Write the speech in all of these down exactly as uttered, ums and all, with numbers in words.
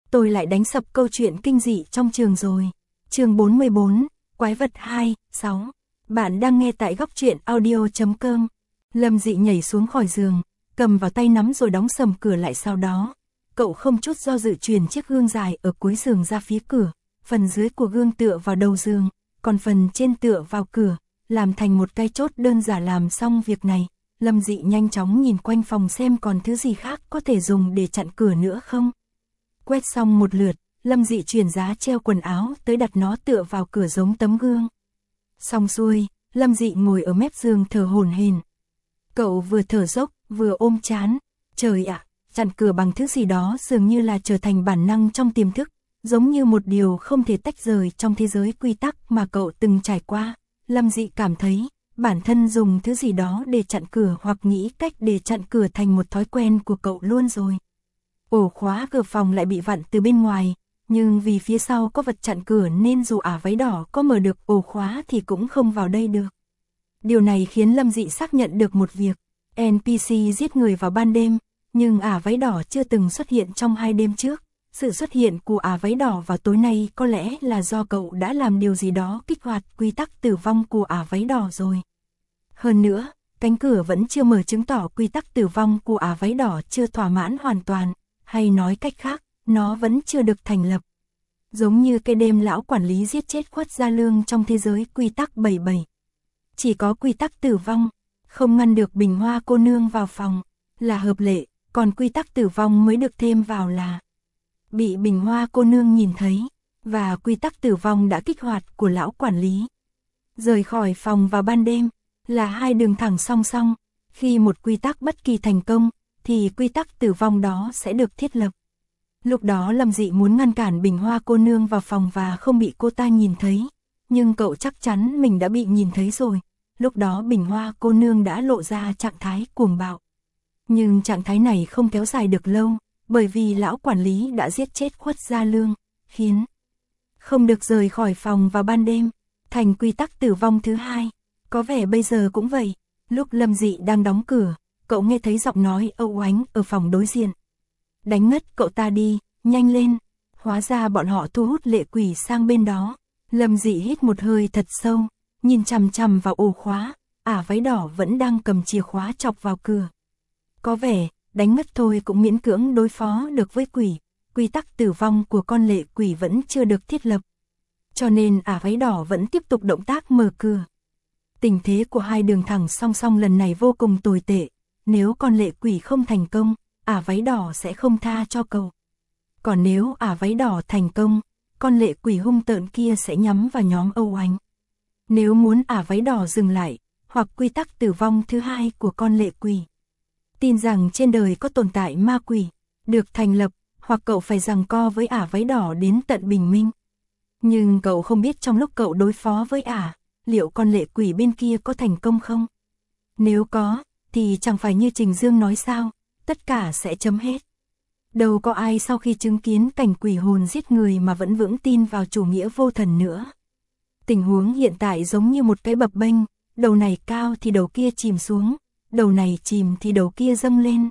tôi lại đánh sập câu chuyện kinh dị trong trường rồi. Chương bốn mươi bốn, Quái vật hai, sáu. Bạn đang nghe tại góc truyện audio chấm com. Lâm Dị nhảy xuống khỏi giường, cầm vào tay nắm rồi đóng sầm cửa lại, sau đó cậu không chút do dự chuyển chiếc gương dài ở cuối giường ra phía cửa, phần dưới của gương tựa vào đầu giường, còn phần trên tựa vào cửa, làm thành một cái chốt đơn giản. Làm xong việc này, Lâm Dị nhanh chóng nhìn quanh phòng xem còn thứ gì khác có thể dùng để chặn cửa nữa không. Quét xong một lượt, Lâm Dị chuyển giá treo quần áo tới đặt nó tựa vào cửa giống tấm gương. Xong xuôi, Lâm Dị ngồi ở mép giường thở hổn hển. Cậu vừa thở dốc, vừa ôm trán. Trời ạ, chặn cửa bằng thứ gì đó dường như là trở thành bản năng trong tiềm thức, giống như một điều không thể tách rời trong thế giới quy tắc mà cậu từng trải qua. Lâm Dị cảm thấy bản thân dùng thứ gì đó để chặn cửa hoặc nghĩ cách để chặn cửa thành một thói quen của cậu luôn rồi. Ổ khóa cửa phòng lại bị vặn từ bên ngoài, nhưng vì phía sau có vật chặn cửa nên dù ả váy đỏ có mở được ổ khóa thì cũng không vào đây được. Điều này khiến Lâm Dị xác nhận được một việc, en pê xê giết người vào ban đêm, nhưng ả váy đỏ chưa từng xuất hiện trong hai đêm trước. Sự xuất hiện của ả váy đỏ vào tối nay có lẽ là do cậu đã làm điều gì đó kích hoạt quy tắc tử vong của ả váy đỏ rồi. Hơn nữa, cánh cửa vẫn chưa mở, chứng tỏ quy tắc tử vong của ả váy đỏ chưa thỏa mãn hoàn toàn, hay nói cách khác, nó vẫn chưa được thành lập. Giống như cái đêm lão quản lý giết chết Khuất Gia Lương trong thế giới quy tắc bảy mươi bảy. Chỉ có quy tắc tử vong không ngăn được Bình Hoa cô nương vào phòng là hợp lệ, còn quy tắc tử vong mới được thêm vào là bị Bình Hoa cô nương nhìn thấy, và quy tắc tử vong đã kích hoạt của lão quản lý. Rời khỏi phòng vào ban đêm là hai đường thẳng song song, khi một quy tắc bất kỳ thành công thì quy tắc tử vong đó sẽ được thiết lập. Lúc đó Lâm Dị muốn ngăn cản Bình Hoa cô nương vào phòng và không bị cô ta nhìn thấy, nhưng cậu chắc chắn mình đã bị nhìn thấy rồi. Lúc đó Bình Hoa cô nương đã lộ ra trạng thái cuồng bạo. Nhưng trạng thái này không kéo dài được lâu, bởi vì lão quản lý đã giết chết Khuất Gia Lương, khiến không được rời khỏi phòng vào ban đêm, thành quy tắc tử vong thứ hai. Có vẻ bây giờ cũng vậy. Lúc Lâm Dị đang đóng cửa, cậu nghe thấy giọng nói âu oánh ở phòng đối diện. Đánh ngất cậu ta đi, nhanh lên. Hóa ra bọn họ thu hút lệ quỷ sang bên đó. Lâm Dị hít một hơi thật sâu, nhìn chằm chằm vào ổ khóa, ả váy đỏ vẫn đang cầm chìa khóa chọc vào cửa. Có vẻ, đánh ngất thôi cũng miễn cưỡng đối phó được với quỷ, quy tắc tử vong của con lệ quỷ vẫn chưa được thiết lập. Cho nên ả váy đỏ vẫn tiếp tục động tác mở cửa. Tình thế của hai đường thẳng song song lần này vô cùng tồi tệ, nếu con lệ quỷ không thành công, ả váy đỏ sẽ không tha cho cậu. Còn nếu ả váy đỏ thành công, con lệ quỷ hung tợn kia sẽ nhắm vào nhóm âu oánh. Nếu muốn ả váy đỏ dừng lại, hoặc quy tắc tử vong thứ hai của con lệ quỷ, tin rằng trên đời có tồn tại ma quỷ, được thành lập, hoặc cậu phải giằng co với ả váy đỏ đến tận bình minh. Nhưng cậu không biết trong lúc cậu đối phó với ả, liệu con lệ quỷ bên kia có thành công không? Nếu có, thì chẳng phải như Trình Dương nói sao, tất cả sẽ chấm hết. Đâu có ai sau khi chứng kiến cảnh quỷ hồn giết người mà vẫn vững tin vào chủ nghĩa vô thần nữa. Tình huống hiện tại giống như một cái bập bênh, đầu này cao thì đầu kia chìm xuống, đầu này chìm thì đầu kia dâng lên.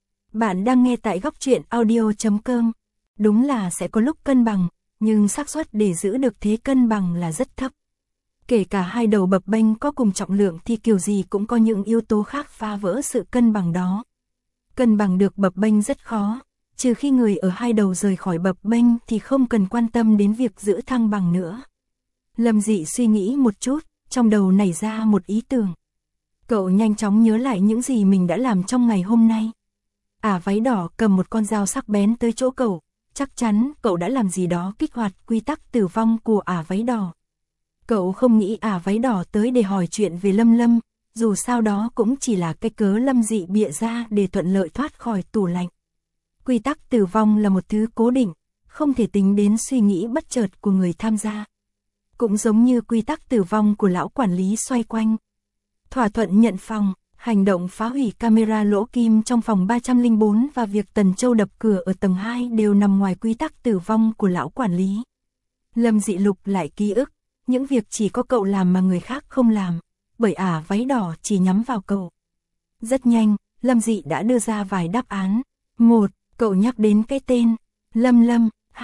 Bạn đang nghe tại góc truyện audio chấm com. Đúng là sẽ có lúc cân bằng, nhưng xác suất để giữ được thế cân bằng là rất thấp. Kể cả hai đầu bập bênh có cùng trọng lượng thì kiểu gì cũng có những yếu tố khác phá vỡ sự cân bằng đó. Cân bằng được bập bênh rất khó, trừ khi người ở hai đầu rời khỏi bập bênh thì không cần quan tâm đến việc giữ thăng bằng nữa. Lâm Dị suy nghĩ một chút, trong đầu nảy ra một ý tưởng. Cậu nhanh chóng nhớ lại những gì mình đã làm trong ngày hôm nay. Ả váy đỏ cầm một con dao sắc bén tới chỗ cậu, chắc chắn cậu đã làm gì đó kích hoạt quy tắc tử vong của ả váy đỏ. Cậu không nghĩ ả váy đỏ tới để hỏi chuyện về Lâm Lâm, dù sao đó cũng chỉ là cái cớ Lâm Dị bịa ra để thuận lợi thoát khỏi tủ lạnh. Quy tắc tử vong là một thứ cố định, không thể tính đến suy nghĩ bất chợt của người tham gia. Cũng giống như quy tắc tử vong của lão quản lý xoay quanh. Thỏa thuận nhận phòng, hành động phá hủy camera lỗ kim trong phòng ba trăm lẻ bốn và việc Tần Châu đập cửa ở tầng hai đều nằm ngoài quy tắc tử vong của lão quản lý. Lâm Dị lục lại ký ức, những việc chỉ có cậu làm mà người khác không làm, bởi ả váy đỏ chỉ nhắm vào cậu. Rất nhanh, Lâm Dị đã đưa ra vài đáp án. Một, cậu nhắc đến cái tên Lâm Lâm,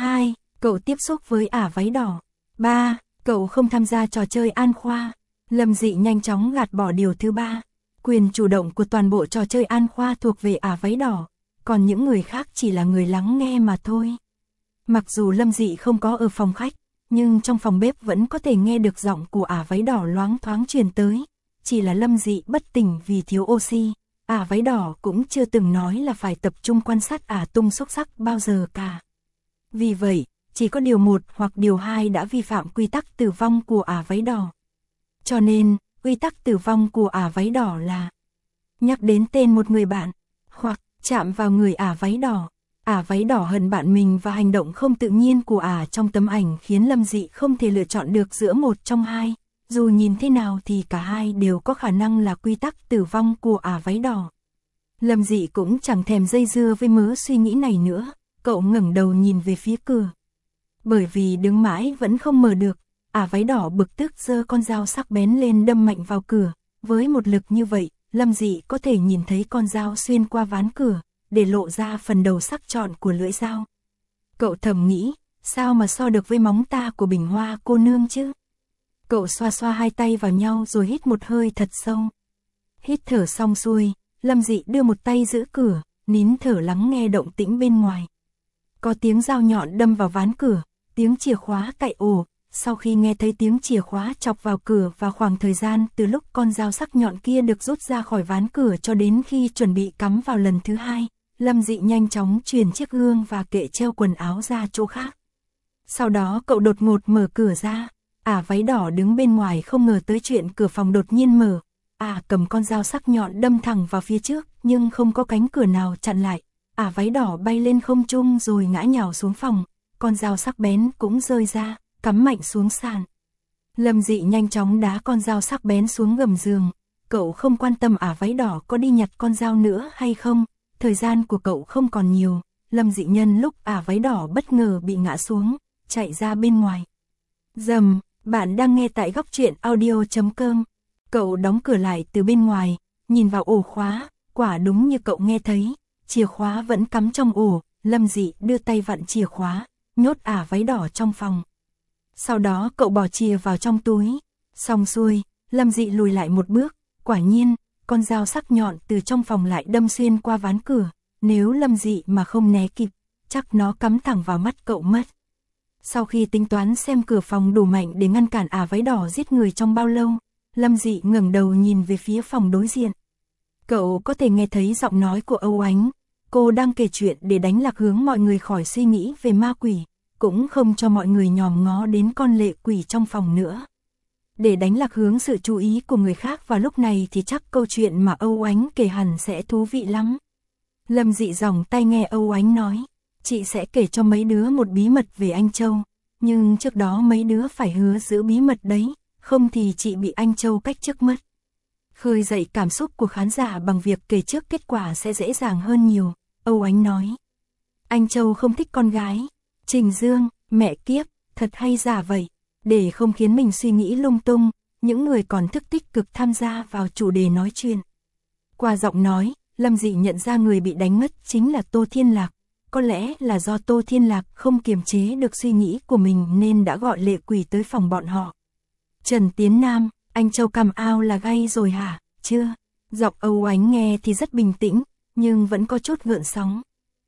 Cậu tiếp xúc với ả váy đỏ. ba. Cậu không tham gia trò chơi An Khoa. Lâm Dị nhanh chóng gạt bỏ điều thứ ba. Quyền chủ động của toàn bộ trò chơi An Khoa thuộc về ả váy đỏ, còn những người khác chỉ là người lắng nghe mà thôi. Mặc dù Lâm Dị không có ở phòng khách, nhưng trong phòng bếp vẫn có thể nghe được giọng của ả váy đỏ loáng thoáng truyền tới. Chỉ là Lâm Dị bất tỉnh vì thiếu oxy. Ả váy đỏ cũng chưa từng nói là phải tập trung quan sát ả tung xúc sắc bao giờ cả. Vì vậy, chỉ có điều một hoặc điều hai đã vi phạm quy tắc tử vong của ả váy đỏ. Cho nên, quy tắc tử vong của ả váy đỏ là nhắc đến tên một người bạn, hoặc chạm vào người ả váy đỏ. Ả váy đỏ hận bạn mình và hành động không tự nhiên của ả trong tấm ảnh khiến Lâm Dị không thể lựa chọn được giữa một trong hai. Dù nhìn thế nào thì cả hai đều có khả năng là quy tắc tử vong của ả váy đỏ. Lâm Dị cũng chẳng thèm dây dưa với mớ suy nghĩ này nữa, cậu ngẩng đầu nhìn về phía cửa. Bởi vì đứng mãi vẫn không mở được, ả váy đỏ bực tức giơ con dao sắc bén lên đâm mạnh vào cửa. Với một lực như vậy, Lâm Dị có thể nhìn thấy con dao xuyên qua ván cửa, để lộ ra phần đầu sắc trọn của lưỡi dao. Cậu thầm nghĩ, sao mà so được với móng ta của Bình Hoa cô nương chứ? Cậu xoa xoa hai tay vào nhau rồi hít một hơi thật sâu. Hít thở xong xuôi, Lâm Dị đưa một tay giữ cửa, nín thở lắng nghe động tĩnh bên ngoài. Có tiếng dao nhọn đâm vào ván cửa, tiếng chìa khóa cạy ổ. Sau khi nghe thấy tiếng chìa khóa chọc vào cửa vào khoảng thời gian từ lúc con dao sắc nhọn kia được rút ra khỏi ván cửa cho đến khi chuẩn bị cắm vào lần thứ hai, Lâm Dị nhanh chóng chuyển chiếc gương và kệ treo quần áo ra chỗ khác. Sau đó cậu đột ngột mở cửa ra. Ả váy đỏ đứng bên ngoài không ngờ tới chuyện cửa phòng đột nhiên mở. Ả cầm con dao sắc nhọn đâm thẳng vào phía trước, nhưng không có cánh cửa nào chặn lại. Ả váy đỏ bay lên không trung rồi ngã nhào xuống phòng, con dao sắc bén cũng rơi ra, cắm mạnh xuống sàn. Lâm Dị nhanh chóng đá con dao sắc bén xuống gầm giường. Cậu không quan tâm ả váy đỏ có đi nhặt con dao nữa hay không, thời gian của cậu không còn nhiều. Lâm Dị nhân lúc ả váy đỏ bất ngờ bị ngã xuống, chạy ra bên ngoài. Dầm, bạn đang nghe tại góc truyện audio chấm com. Cậu đóng cửa lại từ bên ngoài, nhìn vào ổ khóa, quả đúng như cậu nghe thấy, chìa khóa vẫn cắm trong ổ. Lâm Dị đưa tay vặn chìa khóa, nhốt ả váy đỏ trong phòng. Sau đó cậu bỏ chìa vào trong túi. Xong xuôi, Lâm Dị lùi lại một bước. Quả nhiên, con dao sắc nhọn từ trong phòng lại đâm xuyên qua ván cửa. Nếu Lâm Dị mà không né kịp, chắc nó cắm thẳng vào mắt cậu mất. Sau khi tính toán xem cửa phòng đủ mạnh để ngăn cản ả váy đỏ giết người trong bao lâu, Lâm Dị ngẩng đầu nhìn về phía phòng đối diện. Cậu có thể nghe thấy giọng nói của Âu Ánh. Cô đang kể chuyện để đánh lạc hướng mọi người khỏi suy nghĩ về ma quỷ, cũng không cho mọi người nhòm ngó đến con lệ quỷ trong phòng nữa. Để đánh lạc hướng sự chú ý của người khác vào lúc này thì chắc câu chuyện mà Âu Ánh kể hẳn sẽ thú vị lắm. Lâm Dị giòng tay nghe Âu Ánh nói, chị sẽ kể cho mấy đứa một bí mật về anh Châu, nhưng trước đó mấy đứa phải hứa giữ bí mật đấy, không thì chị bị anh Châu cách chức mất. Khơi dậy cảm xúc của khán giả bằng việc kể trước kết quả sẽ dễ dàng hơn nhiều, Âu Ánh nói. Anh Châu không thích con gái. Trình Dương, mẹ kiếp, thật hay giả vậy. Để không khiến mình suy nghĩ lung tung, những người còn thức tích cực tham gia vào chủ đề nói chuyện. Qua giọng nói, Lâm Dị nhận ra người bị đánh ngất chính là Tô Thiên Lạc. Có lẽ là do Tô Thiên Lạc không kiềm chế được suy nghĩ của mình nên đã gọi lệ quỷ tới phòng bọn họ. Trần Tiến Nam, anh Châu cầm ao là gay rồi hả? Chưa. Giọng Âu Ánh nghe thì rất bình tĩnh, nhưng vẫn có chút gợn sóng.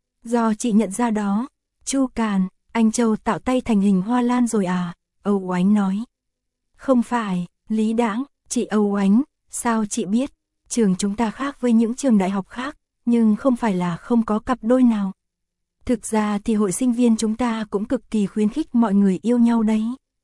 Do chị nhận ra đó. Chu Càn, anh Châu tạo tay thành hình hoa lan rồi à? Âu Ánh nói. Không phải, Lý Đãng, chị Âu Ánh, sao chị biết? Trường chúng ta khác với những trường đại học khác, nhưng không phải là không có cặp đôi nào. Thực ra thì hội sinh viên chúng ta cũng cực kỳ khuyến khích mọi người yêu nhau đấy.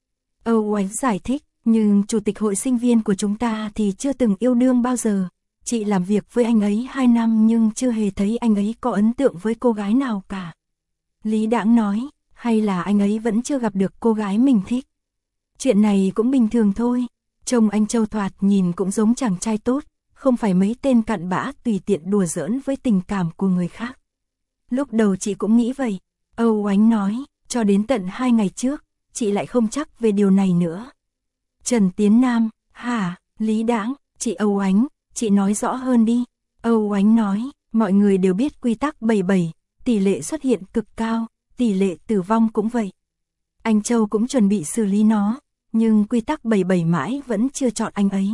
Âu Ánh giải thích, nhưng chủ tịch hội sinh viên của chúng ta thì chưa từng yêu đương bao giờ. Chị làm việc với anh ấy hai năm nhưng chưa hề thấy anh ấy có ấn tượng với cô gái nào cả. Lý Đãng nói, hay là anh ấy vẫn chưa gặp được cô gái mình thích. Chuyện này cũng bình thường thôi. Trông anh Châu thoạt nhìn cũng giống chàng trai tốt, không phải mấy tên cặn bã tùy tiện đùa giỡn với tình cảm của người khác. Lúc đầu chị cũng nghĩ vậy, Âu Ánh nói, cho đến tận hai ngày trước, chị lại không chắc về điều này nữa. Trần Tiến Nam, hả, Lý Đãng, chị Âu Ánh, chị nói rõ hơn đi. Âu Ánh nói, mọi người đều biết quy tắc bảy bảy, tỷ lệ xuất hiện cực cao, tỷ lệ tử vong cũng vậy. Anh Châu cũng chuẩn bị xử lý nó, nhưng quy tắc bảy bảy mãi vẫn chưa chọn anh ấy.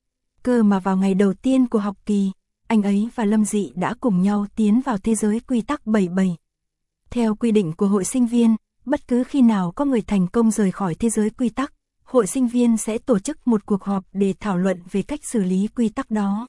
Cơ mà vào ngày đầu tiên của học kỳ, anh ấy và Lâm Dị đã cùng nhau tiến vào thế giới quy tắc bảy bảy. Theo quy định của hội sinh viên, bất cứ khi nào có người thành công rời khỏi thế giới quy tắc, hội sinh viên sẽ tổ chức một cuộc họp để thảo luận về cách xử lý quy tắc đó.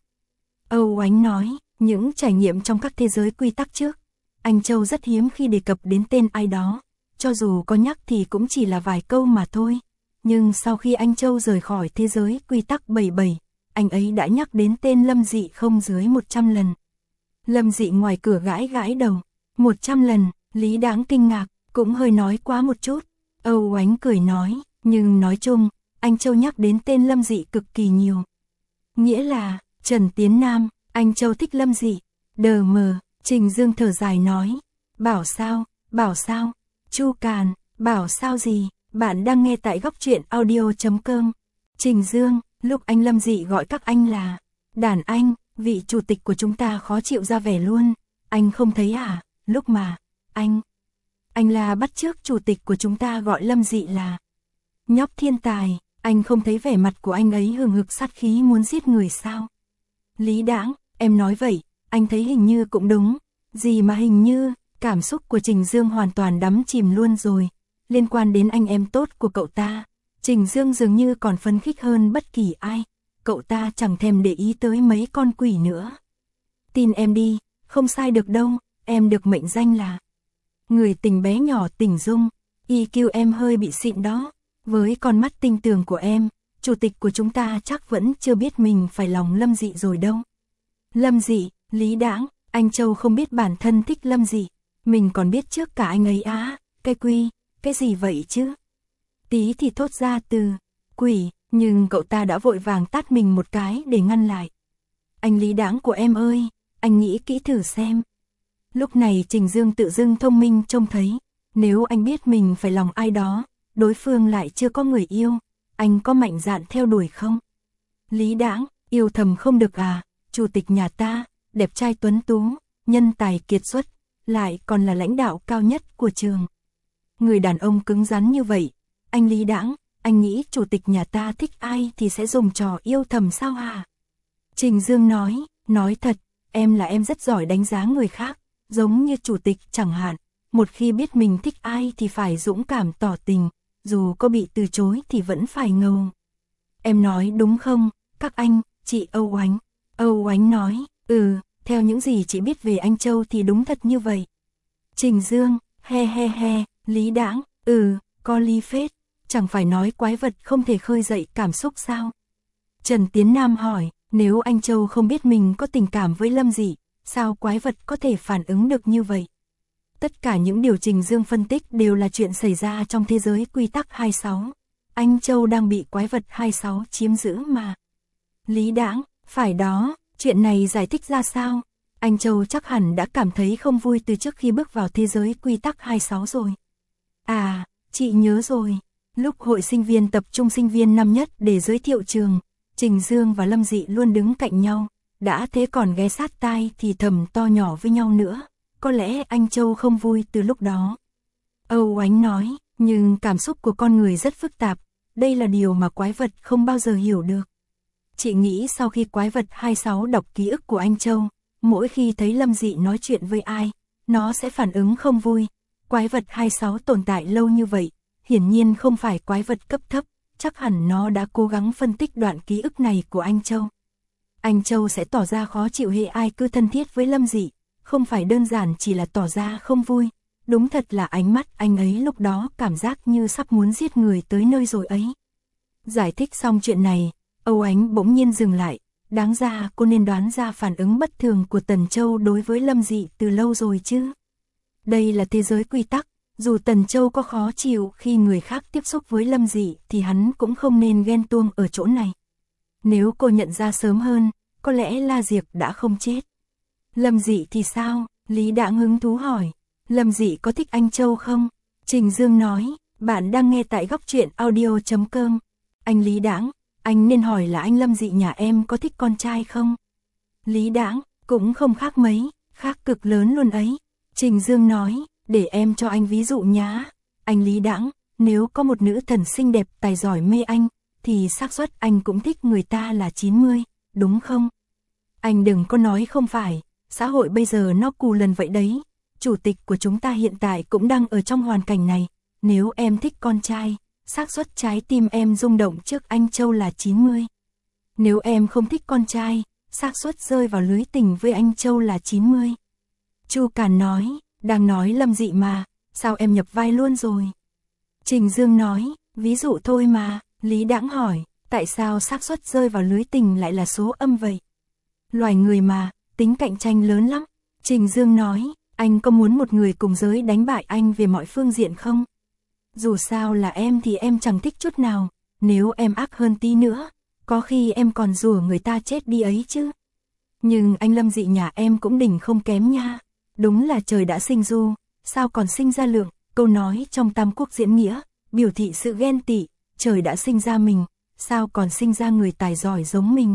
Âu Ánh nói, những trải nghiệm trong các thế giới quy tắc trước, anh Châu rất hiếm khi đề cập đến tên ai đó, cho dù có nhắc thì cũng chỉ là vài câu mà thôi. Nhưng sau khi anh Châu rời khỏi thế giới quy tắc bảy bảy, anh ấy đã nhắc đến tên Lâm Dị không dưới một trăm lần. Lâm Dị ngoài cửa gãi gãi đầu, một trăm lần, Lý Đáng kinh ngạc, cũng hơi nói quá một chút. Âu Ánh cười nói, nhưng nói chung, anh Châu nhắc đến tên Lâm Dị cực kỳ nhiều. Nghĩa là, Trần Tiến Nam, anh Châu thích Lâm Dị. Đờ mờ, Trình Dương thở dài nói, bảo sao, bảo sao, Chu Càn, bảo sao gì, bạn đang nghe tại góc truyện audio chấm com. Trình Dương, lúc anh Lâm Dị gọi các anh là đàn anh, vị chủ tịch của chúng ta khó chịu ra vẻ luôn, anh không thấy à, lúc mà, anh, anh là bắt chước chủ tịch của chúng ta gọi Lâm Dị là nhóc thiên tài, anh không thấy vẻ mặt của anh ấy hừng hực sát khí muốn giết người sao? Lý Đãng, em nói vậy, anh thấy hình như cũng đúng, gì mà hình như, cảm xúc của Trình Dương hoàn toàn đắm chìm luôn rồi, liên quan đến anh em tốt của cậu ta. Trình Dương dường như còn phấn khích hơn bất kỳ ai, cậu ta chẳng thèm để ý tới mấy con quỷ nữa. Tin em đi, không sai được đâu, em được mệnh danh là người tình bé nhỏ Tình Dung, i kiu em hơi bị xịn đó, với con mắt tinh tường của em, chủ tịch của chúng ta chắc vẫn chưa biết mình phải lòng Lâm Dị rồi đâu. Lâm Dị, Lý Đãng, anh Châu không biết bản thân thích Lâm Dị, mình còn biết trước cả anh ấy á, cái quy, cái gì vậy chứ? Tí thì thốt ra từ quỷ, nhưng cậu ta đã vội vàng tát mình một cái để ngăn lại. Anh Lý Đãng của em ơi, anh nghĩ kỹ thử xem. Lúc này Trình Dương tự dưng thông minh trông thấy, nếu anh biết mình phải lòng ai đó, đối phương lại chưa có người yêu, anh có mạnh dạn theo đuổi không? Lý Đãng, yêu thầm không được à, chủ tịch nhà ta, đẹp trai tuấn tú, nhân tài kiệt xuất, lại còn là lãnh đạo cao nhất của trường. Người đàn ông cứng rắn như vậy, anh Lý Đãng, anh nghĩ chủ tịch nhà ta thích ai thì sẽ dùng trò yêu thầm sao hả? Trình Dương nói, nói thật, em là em rất giỏi đánh giá người khác, giống như chủ tịch chẳng hạn, một khi biết mình thích ai thì phải dũng cảm tỏ tình, dù có bị từ chối thì vẫn phải ngầu. Em nói đúng không, các anh, chị Âu Ánh? Âu Ánh nói, ừ, theo những gì chị biết về anh Châu thì đúng thật như vậy. Trình Dương, he he he, Lý Đãng, ừ, có lý phết, chẳng phải nói quái vật không thể khơi dậy cảm xúc sao? Trần Tiến Nam hỏi, nếu anh Châu không biết mình có tình cảm với Lâm Dị, sao quái vật có thể phản ứng được như vậy? Tất cả những điều Trình Dương phân tích đều là chuyện xảy ra trong thế giới quy tắc hai mươi sáu. Anh Châu đang bị quái vật hai mươi sáu chiếm giữ mà. Lý Đãng, phải đó, chuyện này giải thích ra sao? Anh Châu chắc hẳn đã cảm thấy không vui từ trước khi bước vào thế giới quy tắc hai mươi sáu rồi. À, chị nhớ rồi. Lúc hội sinh viên tập trung sinh viên năm nhất để giới thiệu trường, Trình Dương và Lâm Dị luôn đứng cạnh nhau, đã thế còn ghé sát tai thì thầm to nhỏ với nhau nữa. Có lẽ anh Châu không vui từ lúc đó. Âu Ánh nói, nhưng cảm xúc của con người rất phức tạp, đây là điều mà quái vật không bao giờ hiểu được. Chị nghĩ sau khi quái vật hai mươi sáu đọc ký ức của anh Châu, mỗi khi thấy Lâm Dị nói chuyện với ai, nó sẽ phản ứng không vui. Quái vật hai mươi sáu tồn tại lâu như vậy, hiển nhiên không phải quái vật cấp thấp, chắc hẳn nó đã cố gắng phân tích đoạn ký ức này của anh Châu. Anh Châu sẽ tỏ ra khó chịu hệ ai cứ thân thiết với Lâm Dị, không phải đơn giản chỉ là tỏ ra không vui, đúng thật là ánh mắt anh ấy lúc đó cảm giác như sắp muốn giết người tới nơi rồi ấy. Giải thích xong chuyện này, Âu Ánh bỗng nhiên dừng lại, đáng ra cô nên đoán ra phản ứng bất thường của Tần Châu đối với Lâm Dị từ lâu rồi chứ. Đây là thế giới quy tắc, dù Tần Châu có khó chịu khi người khác tiếp xúc với Lâm Dị thì hắn cũng không nên ghen tuông ở chỗ này. Nếu cô nhận ra sớm hơn, có lẽ La Diệp đã không chết. Lâm Dị thì sao? Lý Đãng hứng thú hỏi. Lâm Dị có thích anh Châu không? Trình Dương nói, bạn đang nghe tại góc truyện audio chấm com. Anh Lý Đãng, anh nên hỏi là anh Lâm Dị nhà em có thích con trai không? Lý Đãng, cũng không khác mấy, khác cực lớn luôn ấy. Trình Dương nói, để em cho anh ví dụ nhá. Anh Lý Đãng, nếu có một nữ thần xinh đẹp tài giỏi mê anh, thì xác suất anh cũng thích người ta là chín mươi, đúng không? Anh đừng có nói không phải, xã hội bây giờ nó cù lần vậy đấy. Chủ tịch của chúng ta hiện tại cũng đang ở trong hoàn cảnh này, nếu em thích con trai, xác suất trái tim em rung động trước anh Châu là chín mươi. Nếu em không thích con trai, xác suất rơi vào lưới tình với anh Châu là chín mươi. Chu Càn nói, đang nói Lâm Dị mà, sao em nhập vai luôn rồi? Trình Dương nói, ví dụ thôi mà. Lý Đãng hỏi, tại sao xác suất rơi vào lưới tình lại là số âm vậy? Loài người mà, tính cạnh tranh lớn lắm. Trình Dương nói, anh có muốn một người cùng giới đánh bại anh về mọi phương diện không? Dù sao là em thì em chẳng thích chút nào, nếu em ác hơn tí nữa, có khi em còn rủa người ta chết đi ấy chứ. Nhưng anh Lâm Dị nhà em cũng đỉnh không kém nha. Đúng là trời đã sinh du, sao còn sinh ra lượng, câu nói trong Tam Quốc diễn nghĩa, biểu thị sự ghen tị, trời đã sinh ra mình, sao còn sinh ra người tài giỏi giống mình.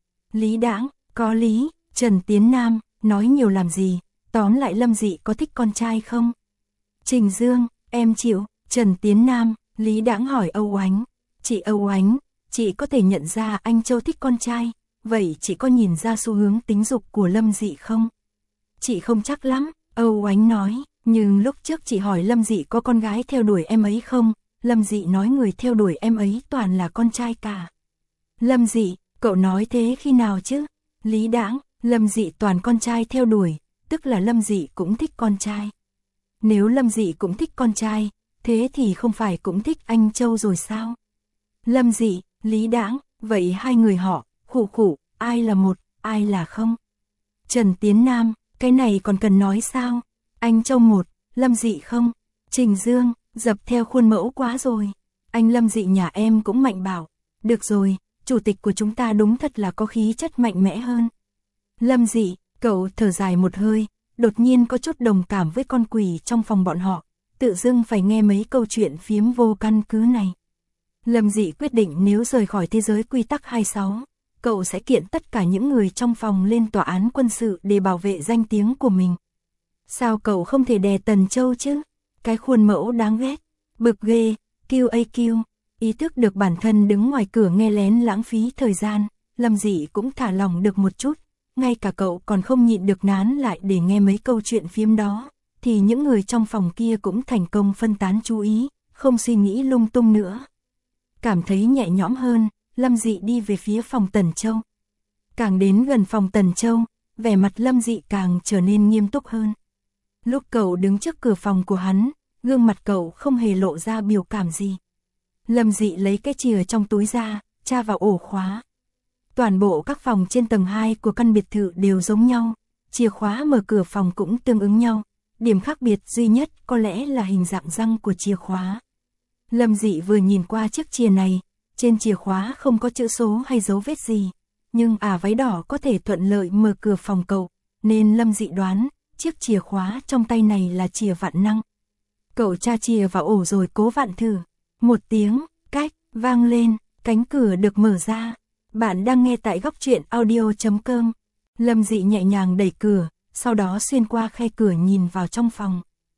Lý Đãng, có lý. Trần Tiến Nam, nói nhiều làm gì, tóm lại Lâm Dị có thích con trai không? Trình Dương, em chịu. Trần Tiến Nam, Lý Đãng hỏi Âu Oánh, chị Âu Oánh, chị có thể nhận ra anh Châu thích con trai, vậy chị có nhìn ra xu hướng tính dục của Lâm Dị không? Chị không chắc lắm, Âu Oánh nói, nhưng lúc trước chị hỏi Lâm Dị có con gái theo đuổi em ấy không, Lâm Dị nói người theo đuổi em ấy toàn là con trai cả. Lâm Dị, cậu nói thế khi nào chứ? Lý Đãng, Lâm Dị toàn con trai theo đuổi, tức là Lâm Dị cũng thích con trai. Nếu Lâm Dị cũng thích con trai, thế thì không phải cũng thích anh Châu rồi sao? Lâm Dị, Lý Đãng, vậy hai người họ, khủ khủ, ai là một, ai là không? Trần Tiến Nam, cái này còn cần nói sao? Anh Châu một, Lâm Dị không? Trình Dương, dập theo khuôn mẫu quá rồi. Anh Lâm Dị nhà em cũng mạnh bảo. Được rồi, chủ tịch của chúng ta đúng thật là có khí chất mạnh mẽ hơn. Lâm Dị, cậu thở dài một hơi, đột nhiên có chút đồng cảm với con quỷ trong phòng bọn họ, tự dưng phải nghe mấy câu chuyện phiếm vô căn cứ này. Lâm Dị quyết định nếu rời khỏi thế giới quy tắc hai mươi sáu, cậu sẽ kiện tất cả những người trong phòng lên tòa án quân sự để bảo vệ danh tiếng của mình. Sao cậu không thể đè Tần Châu chứ? Cái khuôn mẫu đáng ghét, bực ghê, kiu a kiu, ý thức được bản thân đứng ngoài cửa nghe lén lãng phí thời gian, Lâm Dị cũng thả lòng được một chút, ngay cả cậu còn không nhịn được nán lại để nghe mấy câu chuyện phiếm đó, thì những người trong phòng kia cũng thành công phân tán chú ý, không suy nghĩ lung tung nữa. Cảm thấy nhẹ nhõm hơn, Lâm Dị đi về phía phòng Tần Châu. Càng đến gần phòng Tần Châu, vẻ mặt Lâm Dị càng trở nên nghiêm túc hơn. Lúc cậu đứng trước cửa phòng của hắn, gương mặt cậu không hề lộ ra biểu cảm gì. Lâm Dị lấy cái chìa trong túi ra, tra vào ổ khóa. Toàn bộ các phòng trên tầng hai của căn biệt thự đều giống nhau, chìa khóa mở cửa phòng cũng tương ứng nhau, điểm khác biệt duy nhất có lẽ là hình dạng răng của chìa khóa. Lâm Dị vừa nhìn qua chiếc chìa này, trên chìa khóa không có chữ số hay dấu vết gì, nhưng ả váy đỏ có thể thuận lợi mở cửa phòng cậu, nên Lâm Dị đoán, chiếc chìa khóa trong tay này là chìa vạn năng. Cậu tra chìa vào ổ rồi cố vặn thử, một tiếng, cách, vang lên, cánh cửa được mở ra. Bạn đang nghe tại góc truyện audio chấm com. Lâm Dị nhẹ nhàng đẩy cửa, sau đó xuyên qua khe cửa nhìn vào trong phòng.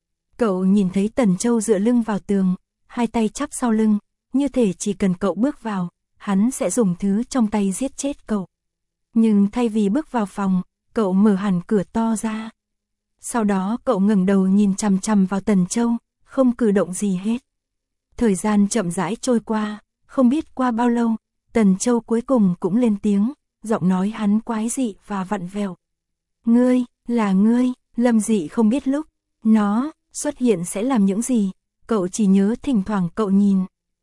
Cậu nhìn thấy Tần Châu dựa lưng vào tường, hai tay chắp sau lưng, như thể chỉ cần cậu bước vào, hắn sẽ dùng thứ trong tay giết chết cậu. Nhưng thay vì bước vào phòng, cậu mở hẳn cửa to ra. Sau đó cậu ngẩng đầu nhìn chằm chằm vào Tần Châu, không cử động gì hết. Thời gian chậm rãi trôi qua, không biết qua bao lâu, Tần Châu cuối cùng cũng lên tiếng, giọng nói hắn quái dị và vặn vẹo. Ngươi, là ngươi, Lâm Dị không biết lúc nó xuất hiện sẽ làm những gì, cậu chỉ nhớ thỉnh thoảng cậu nhìn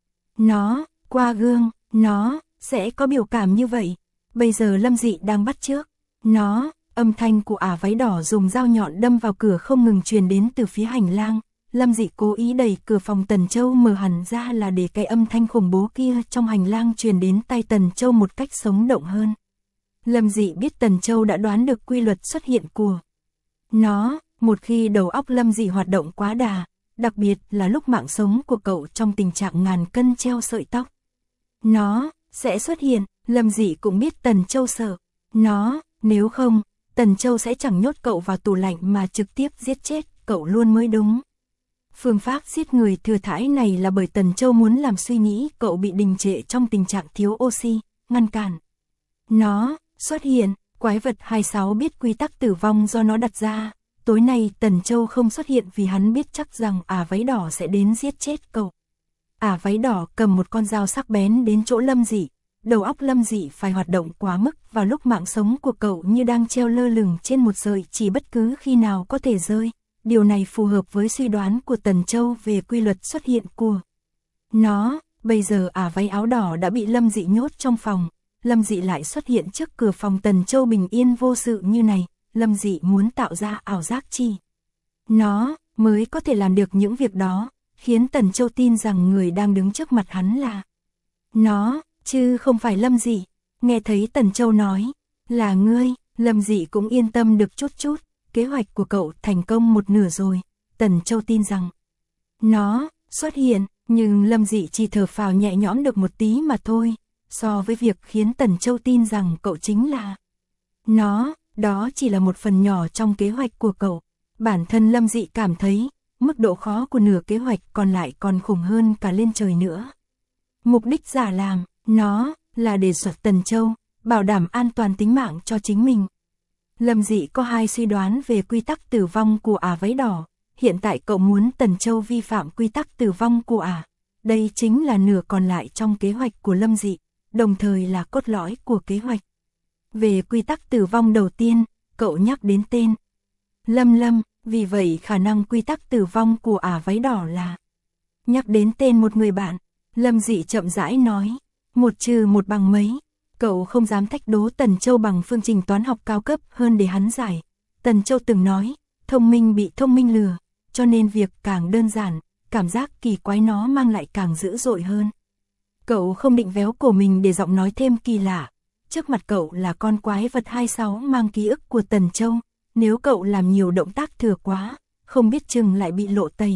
nó qua gương, nó sẽ có biểu cảm như vậy. Bây giờ Lâm Dị đang bắt chước nó, âm thanh của ả váy đỏ dùng dao nhọn đâm vào cửa không ngừng truyền đến từ phía hành lang. Lâm Dị cố ý đẩy cửa phòng Tần Châu mở hẳn ra là để cái âm thanh khủng bố kia trong hành lang truyền đến tai Tần Châu một cách sống động hơn. Lâm Dị biết Tần Châu đã đoán được quy luật xuất hiện của nó, một khi đầu óc Lâm Dị hoạt động quá đà, đặc biệt là lúc mạng sống của cậu trong tình trạng ngàn cân treo sợi tóc. Nó sẽ xuất hiện, Lâm Dị cũng biết Tần Châu sợ nó, nếu không, Tần Châu sẽ chẳng nhốt cậu vào tủ lạnh mà trực tiếp giết chết cậu luôn mới đúng. Phương pháp giết người thừa thãi này là bởi Tần Châu muốn làm suy nghĩ cậu bị đình trệ trong tình trạng thiếu oxy, ngăn cản. Nó xuất hiện, quái vật hai mươi sáu biết quy tắc tử vong do nó đặt ra. Tối nay Tần Châu không xuất hiện vì hắn biết chắc rằng ả váy đỏ sẽ đến giết chết cậu. Ả váy đỏ cầm một con dao sắc bén đến chỗ Lâm Dị. Đầu óc Lâm Dị phải hoạt động quá mức vào lúc mạng sống của cậu như đang treo lơ lửng trên một sợi chỉ bất cứ khi nào có thể rơi. Điều này phù hợp với suy đoán của Tần Châu về quy luật xuất hiện của nó. Bây giờ ả váy áo đỏ đã bị Lâm Dị nhốt trong phòng. Lâm Dị lại xuất hiện trước cửa phòng Tần Châu bình yên vô sự như này. Lâm Dị muốn tạo ra ảo giác chi nó mới có thể làm được những việc đó, khiến Tần Châu tin rằng người đang đứng trước mặt hắn là nó, chứ không phải Lâm Dị. Nghe thấy Tần Châu nói là ngươi, Lâm Dị cũng yên tâm được chút chút. Kế hoạch của cậu thành công một nửa rồi. Tần Châu tin rằng nó xuất hiện, nhưng Lâm Dị chỉ thở phào nhẹ nhõm được một tí mà thôi. So với việc khiến Tần Châu tin rằng cậu chính là nó, đó chỉ là một phần nhỏ trong kế hoạch của cậu. Bản thân Lâm Dị cảm thấy, mức độ khó của nửa kế hoạch còn lại còn khủng hơn cả lên trời nữa. Mục đích giả làm nó là đề xuất Tần Châu, bảo đảm an toàn tính mạng cho chính mình. Lâm Dị có hai suy đoán về quy tắc tử vong của ả váy đỏ. Hiện tại cậu muốn Tần Châu vi phạm quy tắc tử vong của ả. Đây chính là nửa còn lại trong kế hoạch của Lâm Dị, đồng thời là cốt lõi của kế hoạch. Về quy tắc tử vong đầu tiên, cậu nhắc đến tên Lâm Lâm, vì vậy khả năng quy tắc tử vong của ả váy đỏ là nhắc đến tên một người bạn. Lâm Dị chậm rãi nói, một trừ một bằng mấy. Cậu không dám thách đố Tần Châu bằng phương trình toán học cao cấp hơn để hắn giải. Tần Châu từng nói, thông minh bị thông minh lừa, cho nên việc càng đơn giản, cảm giác kỳ quái nó mang lại càng dữ dội hơn. Cậu không định véo cổ mình để giọng nói thêm kỳ lạ. Trước mặt cậu là con quái vật hai mươi sáu mang ký ức của Tần Châu. Nếu cậu làm nhiều động tác thừa quá, không biết chừng lại bị lộ tẩy.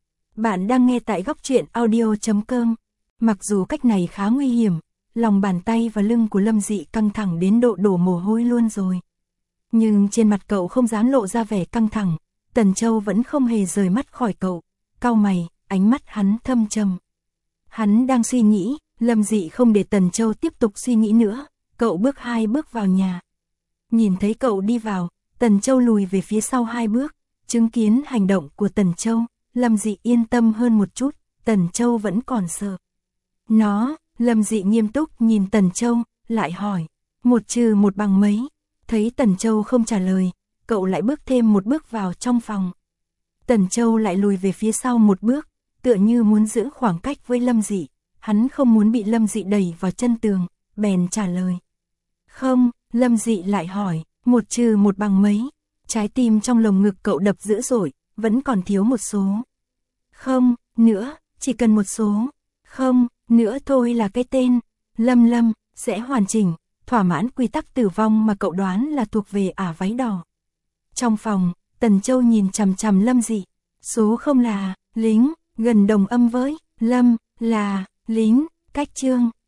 Bạn đang nghe tại góc truyện audio chấm com. Mặc dù cách này khá nguy hiểm, lòng bàn tay và lưng của Lâm Dị căng thẳng đến độ đổ mồ hôi luôn rồi. Nhưng trên mặt cậu không dám lộ ra vẻ căng thẳng. Tần Châu vẫn không hề rời mắt khỏi cậu. Cau mày, ánh mắt hắn thâm trầm. Hắn đang suy nghĩ. Lâm Dị không để Tần Châu tiếp tục suy nghĩ nữa. Cậu bước hai bước vào nhà. Nhìn thấy cậu đi vào, Tần Châu lùi về phía sau hai bước. Chứng kiến hành động của Tần Châu, Lâm Dị yên tâm hơn một chút. Tần Châu vẫn còn sợ nó. Lâm Dị nghiêm túc nhìn Tần Châu, lại hỏi, một trừ một bằng mấy. Thấy Tần Châu không trả lời, cậu lại bước thêm một bước vào trong phòng. Tần Châu lại lùi về phía sau một bước, tựa như muốn giữ khoảng cách với Lâm Dị. Hắn không muốn bị Lâm Dị đẩy vào chân tường, bèn trả lời. Không, Lâm Dị lại hỏi, một trừ một bằng mấy. Trái tim trong lồng ngực cậu đập dữ dội, vẫn còn thiếu một số. Không, nữa, chỉ cần một số. Không, nữa thôi là cái tên Lâm Lâm sẽ hoàn chỉnh, thỏa mãn quy tắc tử vong mà cậu đoán là thuộc về ả váy đỏ. Trong phòng, Tần Châu nhìn chằm chằm Lâm Dị. Số không là lính, gần đồng âm với Lâm là lính. Cách chương